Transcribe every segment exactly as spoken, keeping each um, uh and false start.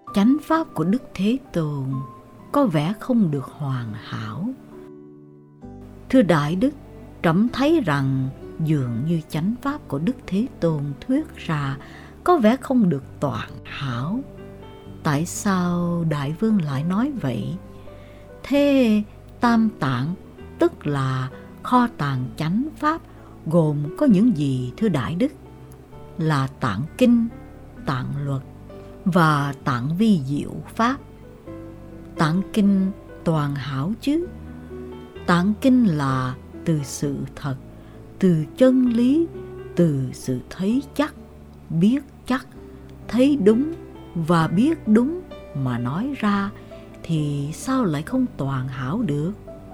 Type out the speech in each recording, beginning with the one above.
chánh pháp của Đức Thế Tôn có vẻ không được hoàn hảo. Thưa Đại Đức, trẫm thấy rằng dường như chánh pháp của Đức Thế Tôn thuyết ra có vẻ không được toàn hảo. Tại sao Đại Vương lại nói vậy? Thế Tam Tạng, tức là kho tàng chánh pháp, gồm có những gì thưa Đại Đức? Là tạng kinh, tạng luật và tạng vi diệu pháp. Tạng kinh toàn hảo chứ? Tạng kinh là từ sự thật, từ chân lý, từ sự thấy chắc, biết chắc, thấy đúng và biết đúng mà nói ra, thì sao lại không toàn hảo được?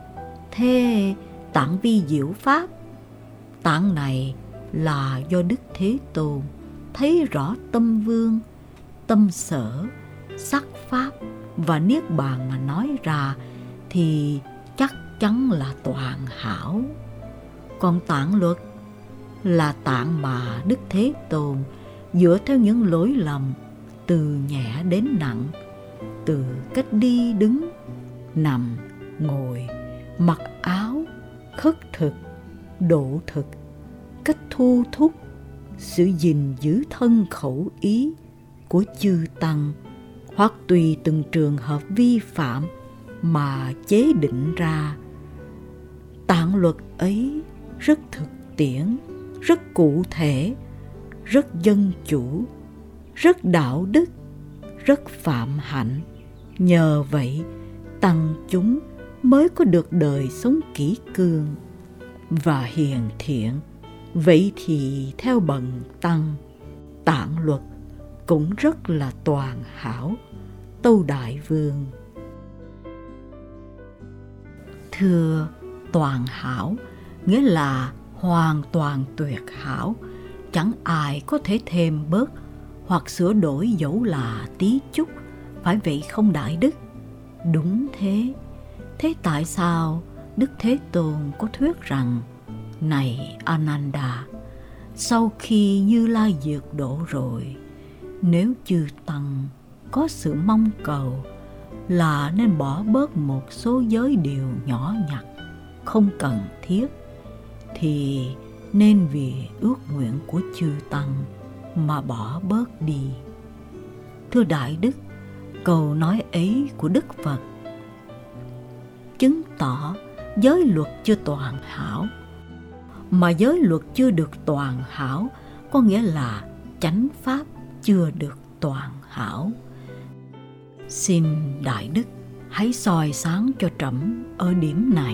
Thế tạng vi diệu pháp, tạng này là do Đức Thế Tôn thấy rõ tâm vương, tâm sở, sắc pháp và niết bàn mà nói ra, thì chắc chắn là toàn hảo. Còn tạng luật là tạng mà Đức Thế Tôn dựa theo những lỗi lầm từ nhẹ đến nặng, từ cách đi đứng, nằm, ngồi, mặc áo, khất thực, độ thực, cách thu thúc, sự gìn giữ thân khẩu ý của chư tăng, hoặc tùy từng trường hợp vi phạm mà chế định ra. Tạng luật ấy rất thực tiễn, rất cụ thể, rất dân chủ, rất đạo đức, rất phạm hạnh. Nhờ vậy, tăng chúng mới có được đời sống kỷ cương và hiền thiện. Vậy thì theo bần tăng, tạng luật cũng rất là toàn hảo, tâu Đại Vương. Thưa, toàn hảo nghĩa là hoàn toàn tuyệt hảo, chẳng ai có thể thêm bớt hoặc sửa đổi dẫu là tí chút, phải vậy không Đại Đức? Đúng thế. Thế tại sao Đức Thế Tôn có thuyết rằng: này Ananda, sau khi Như Lai diệt độ rồi, nếu chư tăng có sự mong cầu là nên bỏ bớt một số giới điều nhỏ nhặt không cần thiết, thì nên vì ước nguyện của chư tăng mà bỏ bớt đi. Thưa Đại Đức, câu nói ấy của Đức Phật chứng tỏ giới luật chưa toàn hảo. Mà giới luật chưa được toàn hảo có nghĩa là chánh pháp chưa được toàn hảo. Xin Đại Đức hãy soi sáng cho trẫm ở điểm này.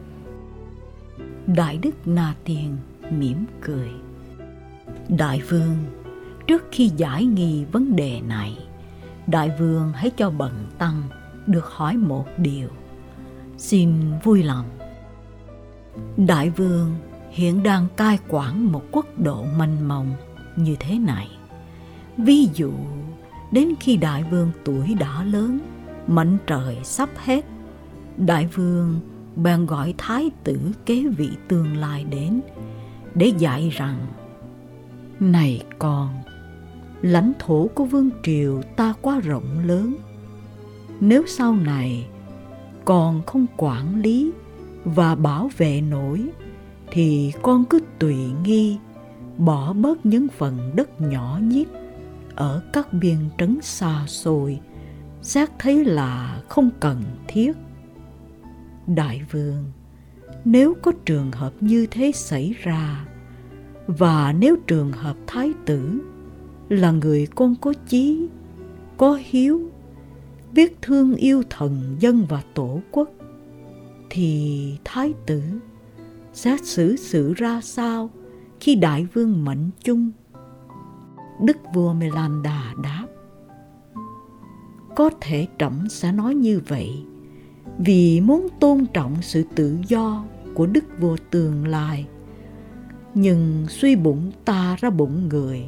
Đại Đức Na Tiên mỉm cười: Đại Vương, trước khi giải nghi vấn đề này, Đại Vương hãy cho bần tăng được hỏi một điều. Xin vui lòng. Đại Vương hiện đang cai quản một quốc độ mênh mông như thế này. Ví dụ, đến khi Đại Vương tuổi đã lớn, mệnh trời sắp hết, Đại Vương bèn gọi thái tử kế vị tương lai đến để dạy rằng: này con, lãnh thổ của vương triều ta quá rộng lớn. Nếu sau này con không quản lý và bảo vệ nổi, thì con cứ tùy nghi bỏ bớt những phần đất nhỏ nhít ở các biên trấn xa xôi, xét thấy là không cần thiết. Đại Vương, nếu có trường hợp như thế xảy ra, và nếu trường hợp thái tử là người con có chí, có hiếu, biết thương yêu thần dân và tổ quốc, thì thái tử sẽ xử sự ra sao khi Đại Vương mệnh chung? Đức vua Melanda đáp: có thể trẫm sẽ nói như vậy vì muốn tôn trọng sự tự do của đức vua tương lai, nhưng suy bụng ta ra bụng người.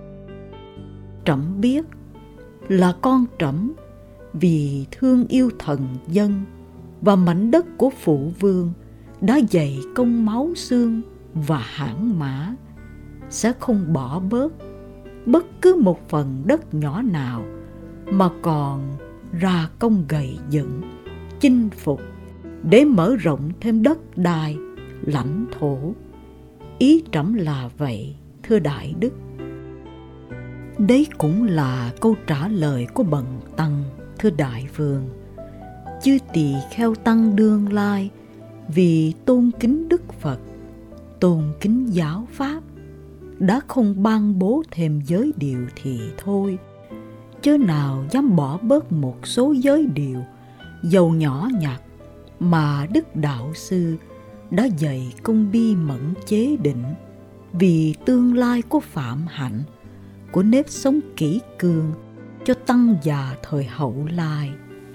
Trẫm biết là con trẫm vì thương yêu thần dân và mảnh đất của phụ vương đã dày công máu xương và hãn mã, sẽ không bỏ bớt bất cứ một phần đất nhỏ nào mà còn ra công gầy dựng, chinh phục để mở rộng thêm đất đai, lãnh thổ. Ý trẫm là vậy, thưa Đại Đức. Đấy cũng là câu trả lời của bần tăng, thưa Đại Vương. Chư tỳ kheo tăng đương lai vì tôn kính Đức Phật, tôn kính giáo pháp, đã không ban bố thêm giới điều thì thôi, chớ nào dám bỏ bớt một số giới điều dầu nhỏ nhặt mà Đức Đạo Sư đã dạy công bi mẫn chế định vì tương lai của phạm hạnh, của nếp sống kỷ cương cho tăng già thời hậu lai.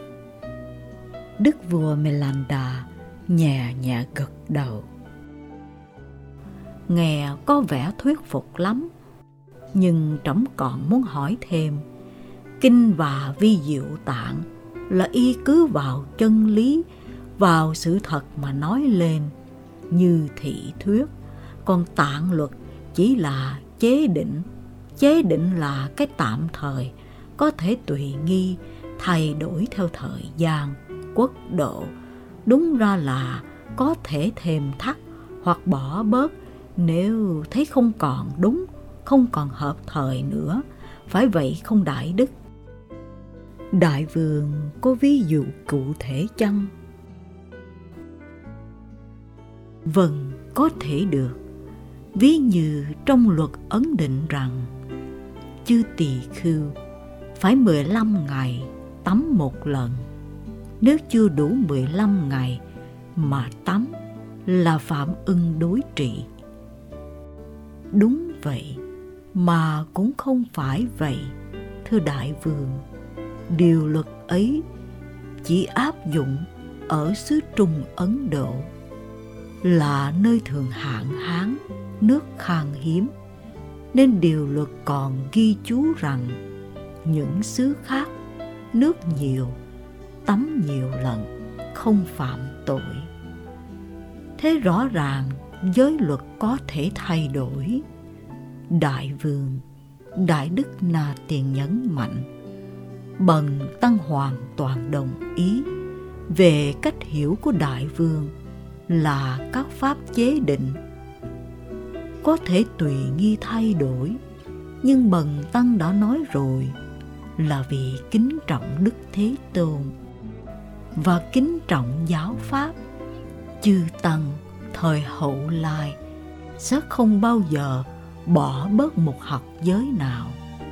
Đức vua Melanda nhẹ nhẹ gật đầu. Nghe có vẻ thuyết phục lắm, nhưng trẫm còn muốn hỏi thêm. Kinh và vi diệu tạng là y cứ vào chân lý, vào sự thật mà nói lên như thị thuyết, còn tạng luật chỉ là chế định. Chế định là cái tạm thời, có thể tùy nghi, thay đổi theo thời gian, quốc độ. Đúng ra là có thể thêm thắt hoặc bỏ bớt nếu thấy không còn đúng, không còn hợp thời nữa. Phải vậy không Đại Đức? Đại Vương có ví dụ cụ thể chăng? Vâng, có thể được. Ví như trong luật ấn định rằng chư tỳ khưu phải mười lăm ngày tắm một lần. Nếu chưa đủ mười lăm ngày mà tắm là phạm ưng đối trị. Đúng vậy, mà cũng không phải vậy, thưa Đại Vương. Điều luật ấy chỉ áp dụng ở xứ Trung Ấn Độ, là nơi thường hạn hán, nước khan hiếm, nên điều luật còn ghi chú rằng những xứ khác nước nhiều, tắm nhiều lần, không phạm tội. Thế rõ ràng giới luật có thể thay đổi. Đại Vương, Đại Đức Na Tiền nhấn mạnh, bần tăng hoàn toàn đồng ý về cách hiểu của Đại Vương là các pháp chế định có thể tùy nghi thay đổi, nhưng bần tăng đã nói rồi là vì kính trọng Đức Thế Tôn và kính trọng giáo pháp. Chư tăng thời hậu lai sẽ không bao giờ bỏ bớt một học giới nào.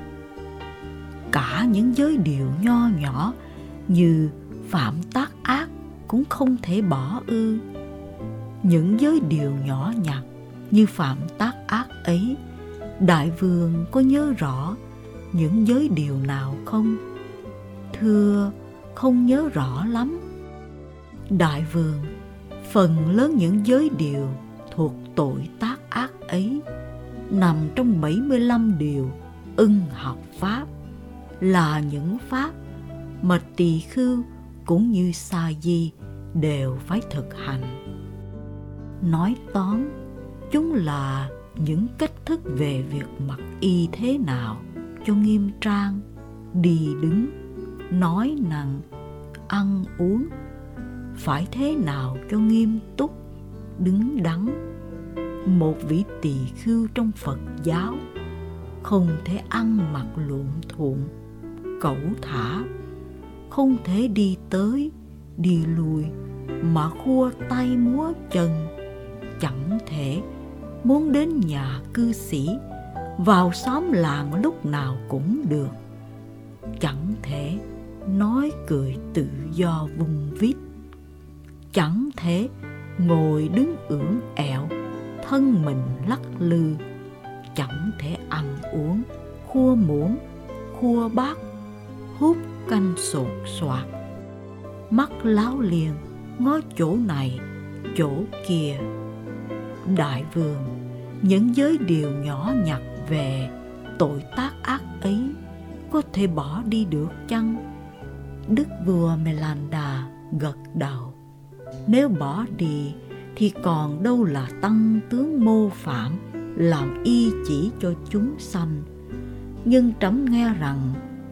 Cả những giới điều nho nhỏ như phạm tác ác cũng không thể bỏ ư? Những giới điều nhỏ nhặt như phạm tác ác ấy, Đại Vương có nhớ rõ những giới điều nào không? Thưa, không nhớ rõ lắm. Đại Vương, phần lớn những giới điều thuộc tội tác ác ấy nằm trong bảy mươi lăm điều ưng học pháp, là những pháp mà tỳ khưu cũng như sa di đều phải thực hành. Nói tóm, chúng là những cách thức về việc mặc y thế nào cho nghiêm trang, đi đứng, nói năng, ăn uống, phải thế nào cho nghiêm túc, đứng đắn. Một vị tỳ khưu trong Phật giáo không thể ăn mặc luộm thuộm, cẩu thả, không thể đi tới, đi lui mà khua tay múa chân, chẳng thể muốn đến nhà cư sĩ, vào xóm làng lúc nào cũng được, chẳng thể nói cười tự do vung vít, chẳng thể ngồi đứng ưỡn ẹo, thân mình lắc lư, chẳng thể ăn uống, khua muỗng, khua bát, hút canh sột soạt, mắt láo liền, ngó chỗ này, chỗ kia. Đại Vương, những giới điều nhỏ nhặt về tội tác ác ấy có thể bỏ đi được chăng? Đức vua Melanda gật đầu. Nếu bỏ đi thì còn đâu là tăng tướng mô phạm làm y chỉ cho chúng sanh. Nhưng trẫm nghe rằng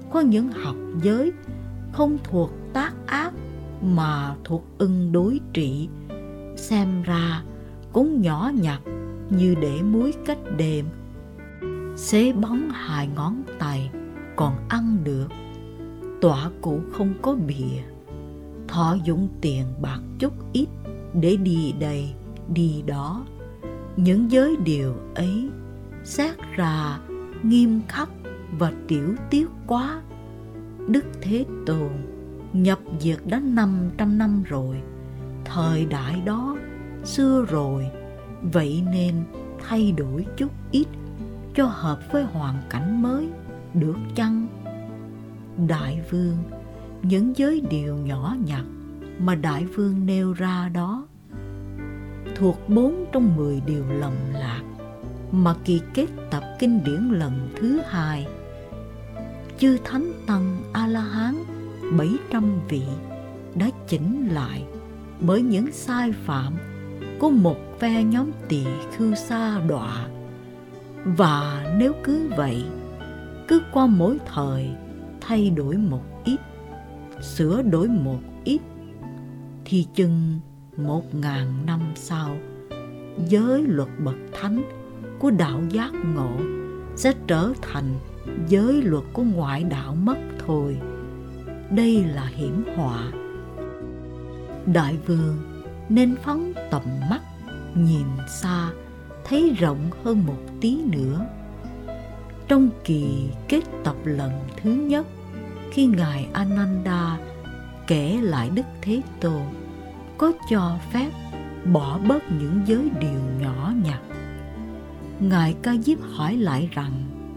có những học giới không thuộc tác ác mà thuộc ưng đối trị, xem ra cũng nhỏ nhặt như để muối cách đêm. Xế bóng hai ngón tay còn ăn được, tọa cụ không có bìa, thọ dụng tiền bạc chút ít để đi đây đi đó. Những giới điều ấy xét ra nghiêm khắc và tiểu tiết quá. Đức Thế Tôn nhập diệt đã năm trăm năm rồi, thời đại đó xưa rồi, vậy nên thay đổi chút ít cho hợp với hoàn cảnh mới, được chăng? Đại vương, những giới điều nhỏ nhặt mà Đại vương nêu ra đó thuộc bốn trong mười điều lầm lạc mà kỳ kết tập kinh điển lần thứ hai. Chư Thánh Tăng A-la-hán bảy trăm vị đã chỉnh lại bởi những sai phạm của một phe nhóm tỳ khưu sa đọa. Và nếu cứ vậy, cứ qua mỗi thời thay đổi một ít, sửa đổi một ít, thì chừng một ngàn năm sau, giới luật bậc thánh của đạo giác ngộ sẽ trở thành giới luật của ngoại đạo mất thôi. Đây là hiểm họa. Đại vương nên phóng tầm mắt, nhìn xa, thấy rộng hơn một tí nữa. Trong kỳ kết tập lần thứ nhất, khi Ngài Ananda kể lại Đức Thế Tôn có cho phép bỏ bớt những giới điều nhỏ nhặt, Ngài Ca Diếp hỏi lại rằng: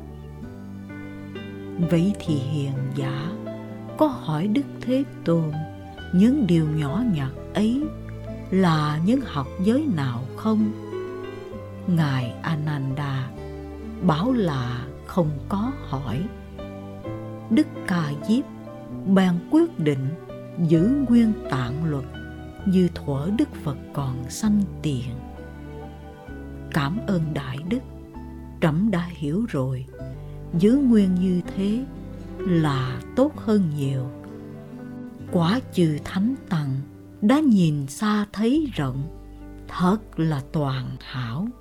vậy thì hiền giả có hỏi Đức Thế Tôn những điều nhỏ nhặt ấy là những học giới nào không? Ngài Ananda bảo là không có hỏi. Đức Ca Diếp bèn quyết định giữ nguyên tạng luật như thuở Đức Phật còn sanh tiền. Cảm ơn Đại Đức, trẫm đã hiểu rồi. Giữ nguyên như thế là tốt hơn nhiều. Quả chư Thánh Tăng đã nhìn xa thấy rộng, thật là toàn hảo.